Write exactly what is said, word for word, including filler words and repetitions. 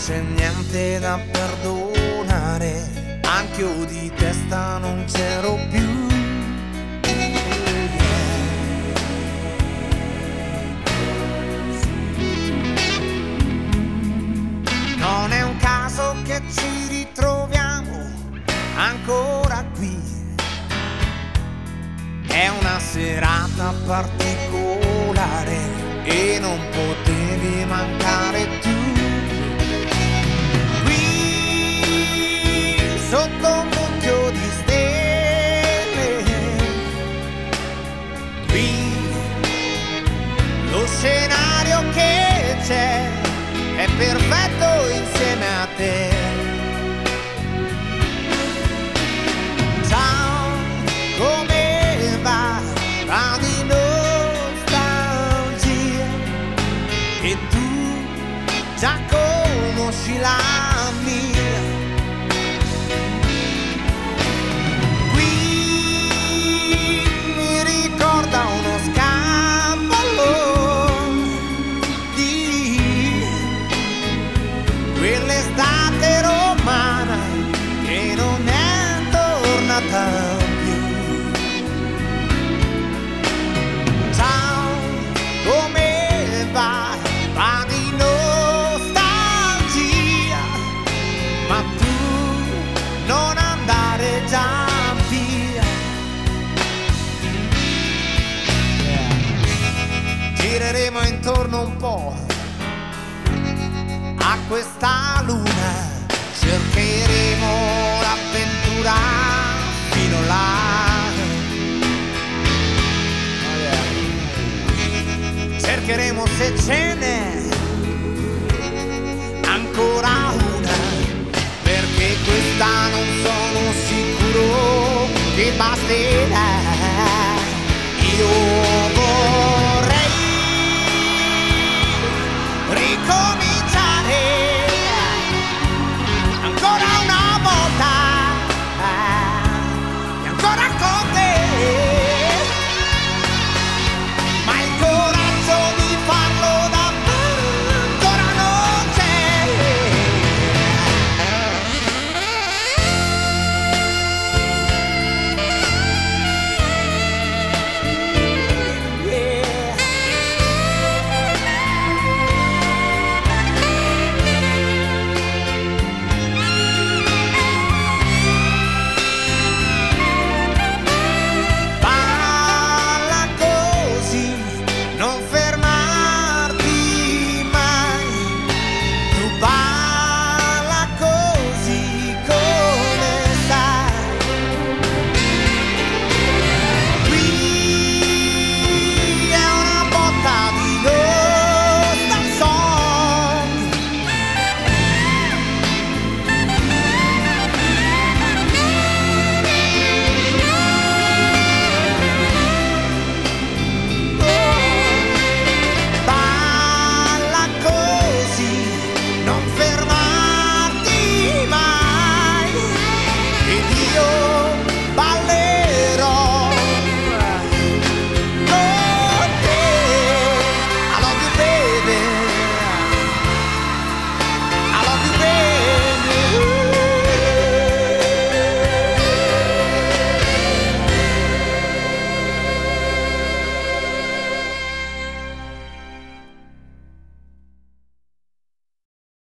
c'è niente da perdonare, anch'io di testa non c'ero più. Non è un caso che ci ritroviamo ancora qui, è una serata particolare e non potevi mancare tu. Qui sotto un mucchio di stelle, qui lo scenario che c'è è perfetto insieme a te. Ciao, come va? Va di nostalgia e tu già conosci la mia. Qui mi ricorda uno scampolo di quell'estate romana che non è tornata più. Ciao, come va? Va di nostalgia, ma tu non andare già via. Yeah. Gireremo intorno un po' a questa luna, cercheremo l'avventura fino là. Oh yeah. Cercheremo se ce n'è ancora una, perché questa non sono sicuro che basterà.